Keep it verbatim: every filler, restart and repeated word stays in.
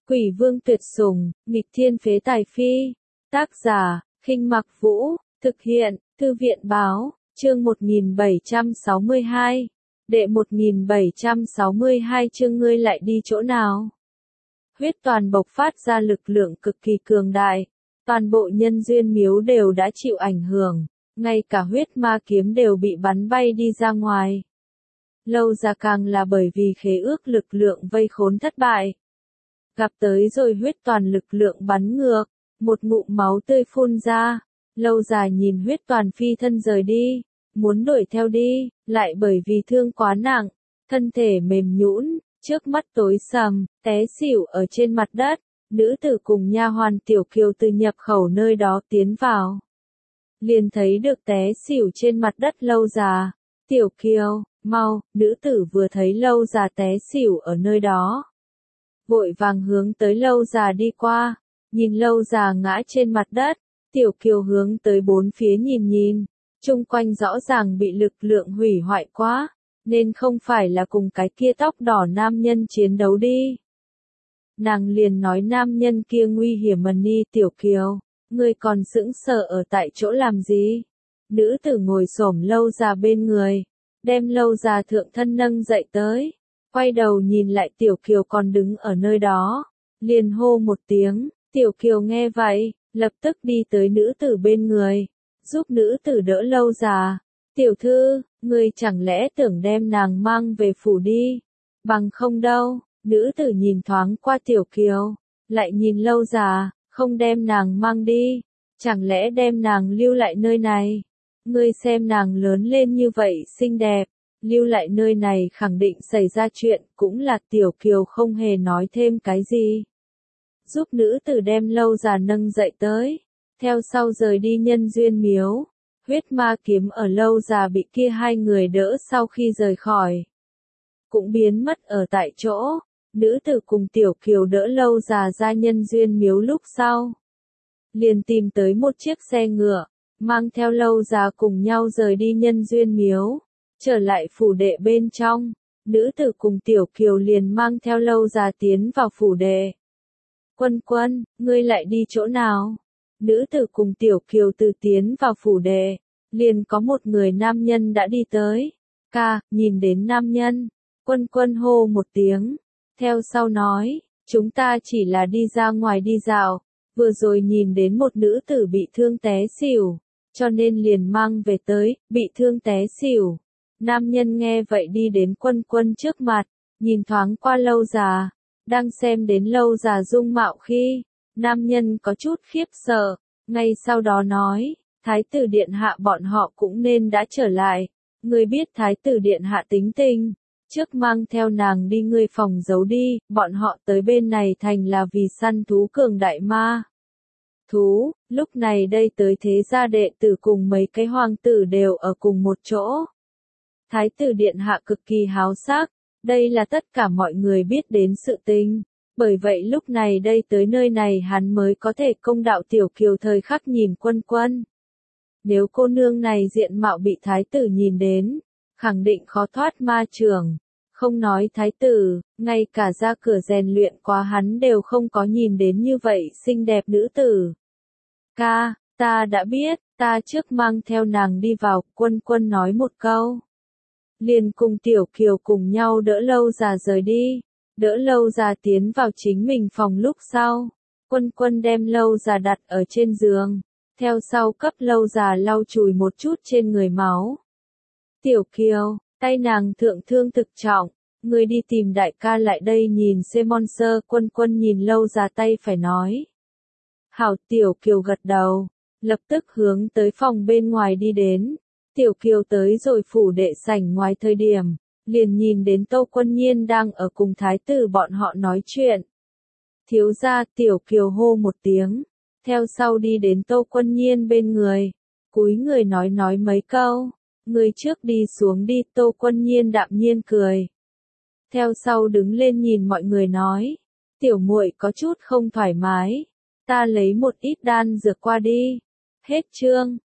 Quỷ vương tuyệt sủng, nghịch thiên phế tài phi. Tác giả, Khinh Mặc Vũ, thực hiện, Thư viện báo, chương một nghìn bảy trăm sáu mươi hai. Đệ một nghìn bảy trăm sáu mươi hai chương ngươi lại đi chỗ nào? Huyết toàn bộc phát ra lực lượng cực kỳ cường đại. Toàn bộ nhân duyên miếu đều đã chịu ảnh hưởng. Ngay cả huyết ma kiếm đều bị bắn bay đi ra ngoài. Lâu ra càng là bởi vì khế ước lực lượng vây khốn thất bại. Gặp tới rồi huyết toàn lực lượng bắn ngược, một ngụm máu tươi phun ra. Lâu dài nhìn huyết toàn phi thân rời đi, muốn đuổi theo đi, lại bởi vì thương quá nặng, thân thể mềm nhũn, trước mắt tối sầm, té xỉu ở trên mặt đất. Nữ tử cùng nha hoàn Tiểu Kiều từ nhập khẩu nơi đó tiến vào. Liền thấy được té xỉu trên mặt đất Lâu già. Tiểu Kiều, mau, nữ tử vừa thấy Lâu già té xỉu ở nơi đó. Vội vàng hướng tới Lâu già đi qua, nhìn Lâu già ngã trên mặt đất, Tiểu Kiều hướng tới bốn phía nhìn nhìn, chung quanh rõ ràng bị lực lượng hủy hoại quá, nên không phải là cùng cái kia tóc đỏ nam nhân chiến đấu đi. Nàng liền nói nam nhân kia nguy hiểm mần ni. Tiểu Kiều, ngươi còn sững sờ ở tại chỗ làm gì? Nữ tử ngồi xổm Lâu già bên người, đem Lâu già thượng thân nâng dậy tới, quay đầu nhìn lại Tiểu Kiều còn đứng ở nơi đó, liền hô một tiếng. Tiểu Kiều nghe vậy, lập tức đi tới nữ tử bên người, giúp nữ tử đỡ Lâu già. Tiểu thư, ngươi chẳng lẽ tưởng đem nàng mang về phủ đi? Bằng không đâu. Nữ tử nhìn thoáng qua Tiểu Kiều, lại nhìn Lâu già, không đem nàng mang đi, chẳng lẽ đem nàng lưu lại nơi này? Ngươi xem nàng lớn lên như vậy xinh đẹp, lưu lại nơi này khẳng định xảy ra chuyện, cũng là. Tiểu Kiều không hề nói thêm cái gì. Giúp nữ tử đem Lâu già nâng dậy tới, theo sau rời đi nhân duyên miếu. Huyết ma kiếm ở Lâu già bị kia hai người đỡ sau khi rời khỏi, cũng biến mất ở tại chỗ. Nữ tử cùng Tiểu Kiều đỡ Lâu già ra nhân duyên miếu lúc sau, liền tìm tới một chiếc xe ngựa, mang theo Lâu già cùng nhau rời đi nhân duyên miếu, trở lại phủ đệ bên trong. Nữ tử cùng Tiểu Kiều liền mang theo Lâu già tiến vào phủ đệ. Quân quân, ngươi lại đi chỗ nào? Nữ tử cùng Tiểu Kiều từ tiến vào phủ đệ, liền có một người nam nhân đã đi tới. Ca, nhìn đến nam nhân, Quân quân hô một tiếng. Theo sau nói, chúng ta chỉ là đi ra ngoài đi dạo, vừa rồi nhìn đến một nữ tử bị thương té xỉu, cho nên liền mang về tới, bị thương té xỉu. Nam nhân nghe vậy đi đến Quân quân trước mặt, nhìn thoáng qua Lâu già, đang xem đến Lâu già dung mạo khi, nam nhân có chút khiếp sợ, ngay sau đó nói, Thái tử điện hạ bọn họ cũng nên đã trở lại, ngươi biết Thái tử điện hạ tính tình. Trước mang theo nàng đi ngươi phòng giấu đi, bọn họ tới bên này thành là vì săn thú cường đại ma. Thú, lúc này đây tới thế gia đệ tử cùng mấy cái hoàng tử đều ở cùng một chỗ. Thái tử điện hạ cực kỳ háo sắc, đây là tất cả mọi người biết đến sự tình. Bởi vậy lúc này đây tới nơi này hắn mới có thể công đạo Tiểu Kiều thời khắc nhìn Quân quân. Nếu cô nương này diện mạo bị thái tử nhìn đến, khẳng định khó thoát ma trường. Không nói thái tử, ngay cả ra cửa rèn luyện quá hắn đều không có nhìn đến như vậy xinh đẹp nữ tử. Ca, ta đã biết, ta trước mang theo nàng đi vào. Quân quân nói một câu, liền cùng Tiểu Kiều cùng nhau đỡ Lâu già rời đi. Đỡ Lâu già tiến vào chính mình phòng lúc sau, Quân quân đem Lâu già đặt ở trên giường, theo sau cấp Lâu già lau chùi một chút trên người máu. Tiểu Kiều, tay nàng thượng thương thực trọng, ngươi đi tìm đại ca lại đây nhìn xem monster. Quân quân nhìn Lâu già tay phải nói. Hảo. Tiểu Kiều gật đầu, lập tức hướng tới phòng bên ngoài đi đến. Tiểu Kiều tới rồi phủ đệ sảnh ngoài thời điểm, liền nhìn đến Tô Quân Nhiên đang ở cùng thái tử bọn họ nói chuyện. Thiếu gia. Tiểu Kiều hô một tiếng, theo sau đi đến Tô Quân Nhiên bên người, cúi người nói nói mấy câu. Người trước đi xuống đi. Tô Quân Nhiên đạm nhiên cười, theo sau đứng lên nhìn mọi người nói, tiểu muội có chút không thoải mái, ta lấy một ít đan dược qua đi. Hết chương.